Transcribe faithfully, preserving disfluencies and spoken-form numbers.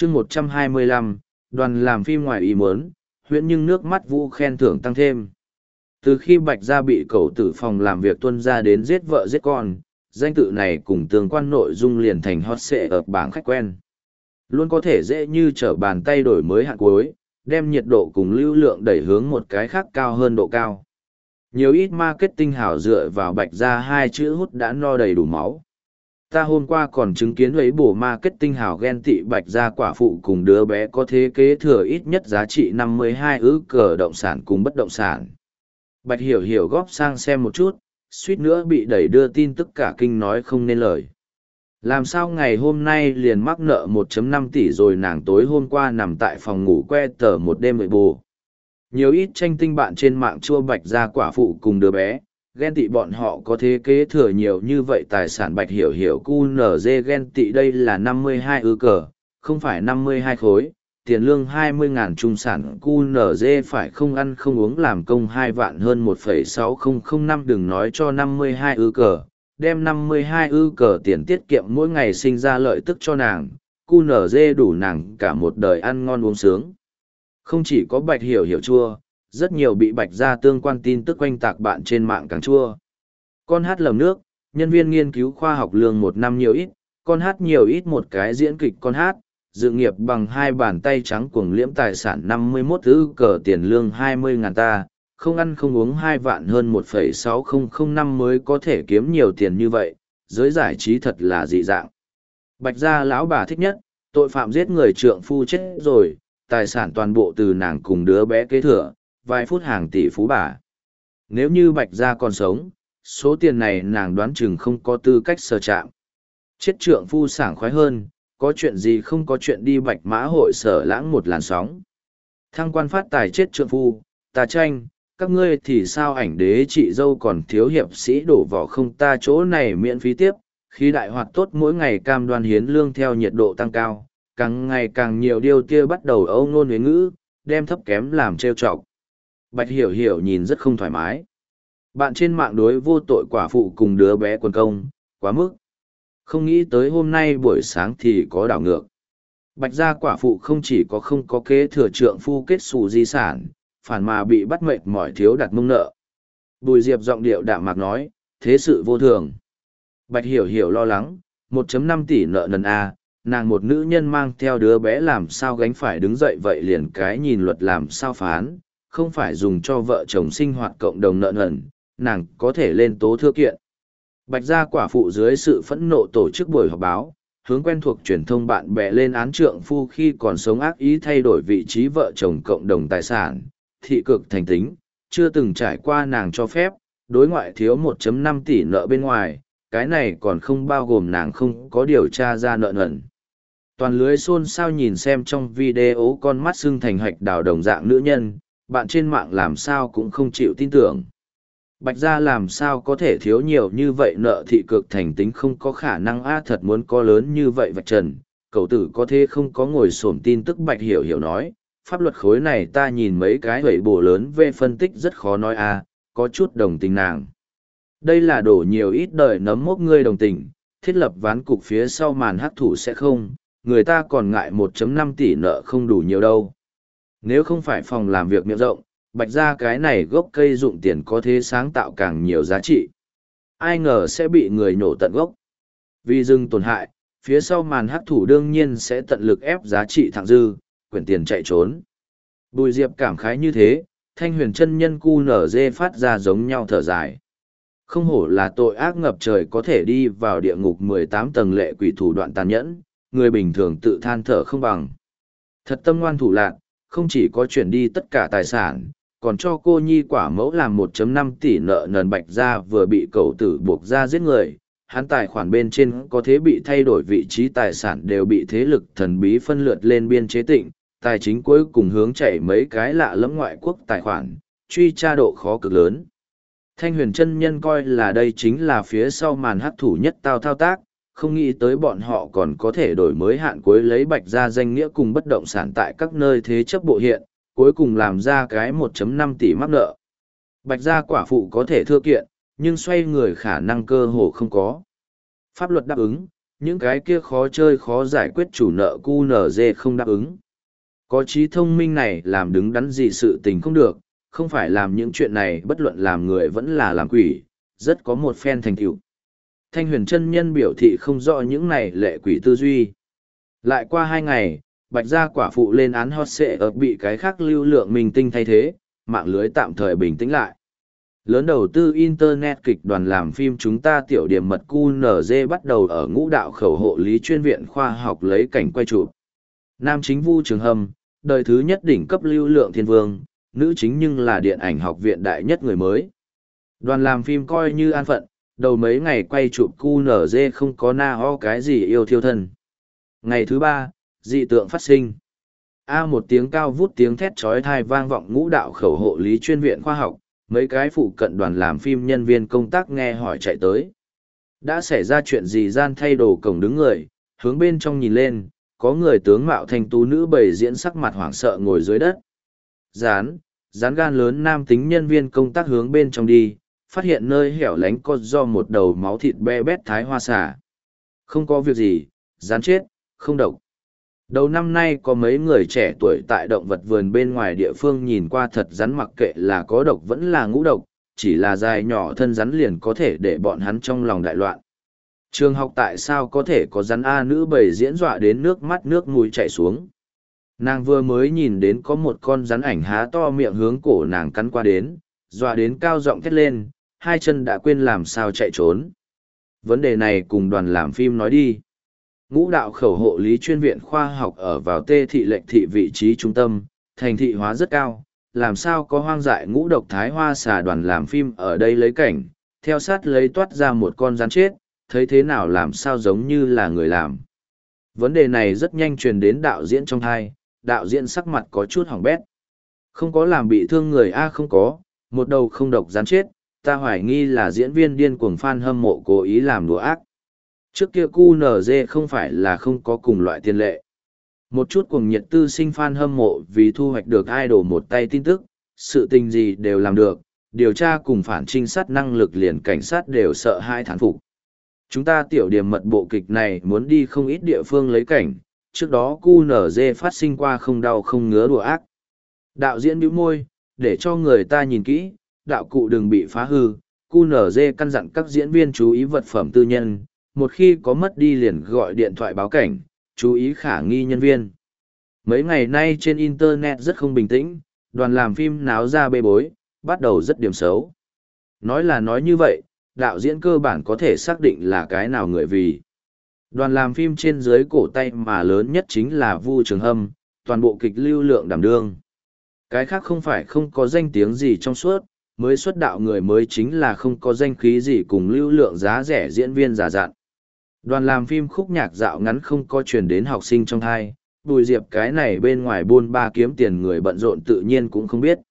chương một trăm hai mươi lăm, đoàn làm phim ngoài ý muốn, huyễn nhưng nước mắt Vũ khen thưởng tăng thêm. Từ khi Bạch Gia bị cậu tử phòng làm việc tuân ra đến giết vợ giết con, danh tự này cùng tương quan nội dung liền thành hot xệ ở bảng khách quen. Luôn có thể dễ như trở bàn tay đổi mới hạn cuối, đem nhiệt độ cùng lưu lượng đẩy hướng một cái khác cao hơn độ cao. Nhiều ít marketing hảo dựa vào Bạch Gia hai chữ hút đã no đầy đủ máu. Ta hôm qua còn chứng kiến lấy bổ marketing hảo ghen tị Bạch Gia quả phụ cùng đứa bé có thế kế thừa ít nhất giá trị năm mươi hai ức cờ động sản cùng bất động sản. Bạch Hiểu Hiểu góp sang xem một chút, suýt nữa bị đẩy đưa tin tức cả kinh nói không nên lời. Làm sao ngày hôm nay liền mắc nợ một phẩy năm tỷ rồi nàng tối hôm qua nằm tại phòng ngủ que tờ một đêm với bồ. Nhiều ít tranh tinh bạn trên mạng chua Bạch Gia quả phụ cùng đứa bé, ghen tị bọn họ có thế kế thừa nhiều như vậy tài sản. Bạch Hiểu Hiểu cu nở dê ghen tị đây là năm mươi hai ư cờ, không phải năm mươi hai khối, tiền lương hai mươi ngàn trung sản cu nở dê phải không ăn không uống làm công hai vạn hơn một phẩy sáu không không năm đừng nói cho năm mươi hai ư cờ, đem năm mươi hai ư cờ tiền tiết kiệm mỗi ngày sinh ra lợi tức cho nàng, cu nở dê đủ nàng cả một đời ăn ngon uống sướng. Không chỉ có Bạch Hiểu Hiểu chua, rất nhiều bị Bạch Gia tương quan tin tức quanh tạc bạn trên mạng càng chua. Con hát lầm nước, nhân viên nghiên cứu khoa học lương một năm nhiều ít, con hát nhiều ít một cái diễn kịch con hát, dự nghiệp bằng hai bàn tay trắng cuồng liễm tài sản năm mươi mốt ư cờ tiền lương hai mươi ngàn ta, không ăn không uống hai vạn hơn một phẩy sáu không không năm mới có thể kiếm nhiều tiền như vậy, giới giải trí thật là dị dạng. Bạch Gia lão bà thích nhất, tội phạm giết người trượng phu chết rồi, tài sản toàn bộ từ nàng cùng đứa bé kế thừa, vài phút hàng tỷ phú bà. Nếu như Bạch Gia còn sống, số tiền này nàng đoán chừng không có tư cách sờ chạm. Chết trượng phu sảng khoái hơn, có chuyện gì không có chuyện đi Bạch Mã hội sở lãng một làn sóng. Thăng quan phát tài chết trượng phu, ta tranh, các ngươi thì sao ảnh đế chị dâu còn thiếu hiệp sĩ đổ vỏ không ta chỗ này miễn phí tiếp, khi đại hoạt tốt mỗi ngày cam đoan hiến lương theo nhiệt độ tăng cao, càng ngày càng nhiều điều kia bắt đầu âu ngôn huế ngữ, đem thấp kém làm trêu chọc. Bạch Hiểu Hiểu nhìn rất không thoải mái. Bạn trên mạng đối vô tội quả phụ cùng đứa bé quần công, quá mức. Không nghĩ tới hôm nay buổi sáng thì có đảo ngược. Bạch Gia quả phụ không chỉ có không có kế thừa trượng phu kết xù di sản, phản mà bị bắt mệt mỏi thiếu đặt mông nợ. Bùi Diệp giọng điệu đạm mạc nói, thế sự vô thường. Bạch Hiểu Hiểu lo lắng, một phẩy năm tỷ nợ nần A, nàng một nữ nhân mang theo đứa bé làm sao gánh phải đứng dậy vậy liền cái nhìn luật làm sao phán, không phải dùng cho vợ chồng sinh hoạt cộng đồng nợ nần, nàng có thể lên tố thưa kiện. Bạch Gia quả phụ dưới sự phẫn nộ tổ chức buổi họp báo, hướng quen thuộc truyền thông bạn bè lên án trượng phu khi còn sống ác ý thay đổi vị trí vợ chồng cộng đồng tài sản, thị cực thành tính, chưa từng trải qua nàng cho phép, đối ngoại thiếu một phẩy năm tỷ nợ bên ngoài, cái này còn không bao gồm nàng không có điều tra ra nợ nần. Toàn lưới xôn xao nhìn xem trong video con mắt xưng thành hạch đào đồng dạng nữ nhân, bạn trên mạng làm sao cũng không chịu tin tưởng. Bạch Gia làm sao có thể thiếu nhiều như vậy nợ thị cực thành tính không có khả năng a thật muốn có lớn như vậy vạch trần, cậu tử có thế không có ngồi xổm tin tức. Bạch Hiểu Hiểu nói, pháp luật khối này ta nhìn mấy cái hủy bổ lớn về phân tích rất khó nói a, có chút đồng tình nàng. Đây là đổ nhiều ít đời nấm mốc ngươi đồng tình, thiết lập ván cục phía sau màn hắc thủ sẽ không, người ta còn ngại một phẩy năm tỷ nợ không đủ nhiều đâu. Nếu không phải phòng làm việc miệng rộng, Bạch Gia cái này gốc cây dụng tiền có thế sáng tạo càng nhiều giá trị. Ai ngờ sẽ bị người nổ tận gốc. Vì dừng tổn hại, phía sau màn hắc thủ đương nhiên sẽ tận lực ép giá trị thặng dư, quyển tiền chạy trốn. Bùi Diệp cảm khái như thế, Thanh Huyền chân nhân cu nở dê phát ra giống nhau thở dài. Không hổ là tội ác ngập trời có thể đi vào địa ngục mười tám tầng lệ quỷ thủ đoạn tàn nhẫn, người bình thường tự than thở không bằng. Thật tâm ngoan thủ lạc, không chỉ có chuyển đi tất cả tài sản, còn cho cô nhi quả mẫu làm một phẩy năm tỷ nợ nần. Bạch Gia vừa bị cậu tử buộc ra giết người, hắn tài khoản bên trên có thế bị thay đổi vị trí tài sản đều bị thế lực thần bí phân lượt lên biên chế tịnh, tài chính cuối cùng hướng chạy mấy cái lạ lẫm ngoại quốc tài khoản, truy tra độ khó cực lớn. Thanh Huyền chân nhân coi là đây chính là phía sau màn hắc thủ nhất tao thao tác, không nghĩ tới bọn họ còn có thể đổi mới hạn cuối lấy Bạch Gia danh nghĩa cùng bất động sản tại các nơi thế chấp bộ hiện, cuối cùng làm ra cái một phẩy năm tỷ mắc nợ. Bạch Gia quả phụ có thể thưa kiện, nhưng xoay người khả năng cơ hồ không có. Pháp luật đáp ứng, Những cái kia khó chơi khó giải quyết chủ nợ cu nở dê không đáp ứng. Có trí thông minh này làm đứng đắn gì sự tình không được, không phải làm những chuyện này bất luận làm người vẫn là làm quỷ, rất có một phen thành tựu. Thanh huyền chân nhân biểu thị không rõ những này lệ quỷ tư duy. Lại qua hai ngày, bạch gia quả phụ lên án hot sệ ở bị cái khác lưu lượng minh tinh thay thế, mạng lưới tạm thời bình tĩnh lại. Lớn đầu tư Internet kịch đoàn làm phim chúng ta tiểu điểm mật cu nở dê bắt đầu ở ngũ đạo khẩu hộ lý chuyên viện khoa học lấy cảnh quay chụp. Nam chính Vu Trường Hâm, đời thứ nhất đỉnh cấp lưu lượng thiên vương, nữ chính nhưng là điện ảnh học viện đại nhất người mới. Đoàn làm phim coi như an phận, đầu mấy ngày quay chụp cu nở dê không có na ho cái gì yêu thiêu thân. Ngày thứ ba, dị tượng phát sinh. A một tiếng cao vút tiếng thét chói tai vang vọng ngũ đạo khẩu hộ lý chuyên viện khoa học, mấy cái phụ cận đoàn làm phim nhân viên công tác nghe hỏi chạy tới. Đã xảy ra chuyện gì gian thay đồ cổng đứng người, hướng bên trong nhìn lên, có người tướng mạo thanh tú nữ bầy diễn sắc mặt hoảng sợ ngồi dưới đất. Rán, rán gan lớn nam tính nhân viên công tác hướng bên trong đi, phát hiện nơi hẻo lánh có do một đầu máu thịt be bét thái hoa xà. Không có việc gì, rán chết, không độc. Đầu năm nay có mấy người trẻ tuổi tại động vật vườn bên ngoài địa phương nhìn qua thật rắn mặc kệ là có độc vẫn là ngũ độc, chỉ là dài nhỏ thân rắn liền có thể để bọn hắn trong lòng đại loạn. Trường học tại sao có thể có rắn A nữ bầy diễn dọa đến nước mắt nước mũi chảy xuống. Nàng vừa mới nhìn đến có một con rắn ảnh há to miệng hướng cổ nàng cắn qua đến, dọa đến cao giọng thét lên, hai chân đã quên làm sao chạy trốn. Vấn đề này cùng đoàn làm phim nói đi. Ngũ đạo khẩu hộ lý chuyên viện khoa học ở vào tê thị lệnh thị vị trí trung tâm, thành thị hóa rất cao, làm sao có hoang dại ngũ độc thái hoa xà. Đoàn làm phim ở đây lấy cảnh, theo sát lấy toát ra một con rắn chết, thấy thế nào làm sao giống như là người làm. Vấn đề này rất nhanh truyền đến đạo diễn trong thai, đạo diễn sắc mặt có chút hỏng bét. Không có làm bị thương người A không có, một đầu không độc rắn chết, ta hoài nghi là diễn viên điên cuồng fan hâm mộ cố ý làm đùa ác. Trước kia cu nở dê không phải là không có cùng loại tiền lệ. Một chút cuồng nhiệt tư sinh fan hâm mộ vì thu hoạch được idol một tay tin tức, sự tình gì đều làm được, điều tra cùng phản trinh sát năng lực liền cảnh sát đều sợ hai thán phục. Chúng ta tiểu điểm mật bộ kịch này muốn đi không ít địa phương lấy cảnh, trước đó cu nở dê phát sinh qua không đau không ngứa đùa ác. Đạo diễn bĩu môi, để cho người ta nhìn kỹ, đạo cụ đừng bị phá hư, cu nở dê căn dặn các diễn viên chú ý vật phẩm tư nhân, một khi có mất đi liền gọi điện thoại báo cảnh, chú ý khả nghi nhân viên. Mấy ngày nay trên Internet rất không bình tĩnh, đoàn làm phim náo ra bê bối, bắt đầu rất điểm xấu. Nói là nói như vậy, đạo diễn cơ bản có thể xác định là cái nào người vì. Đoàn làm phim trên dưới cổ tay mà lớn nhất chính là Vu Trường Hâm, toàn bộ kịch lưu lượng đảm đương. Cái khác không phải không có danh tiếng gì trong suốt, mới xuất đạo người mới chính là không có danh khí gì cùng lưu lượng giá rẻ diễn viên giả dặn. Đoàn làm phim khúc nhạc dạo ngắn không có truyền đến học sinh trong thai, Bùi Diệp cái này bên ngoài buôn ba kiếm tiền người bận rộn tự nhiên cũng không biết.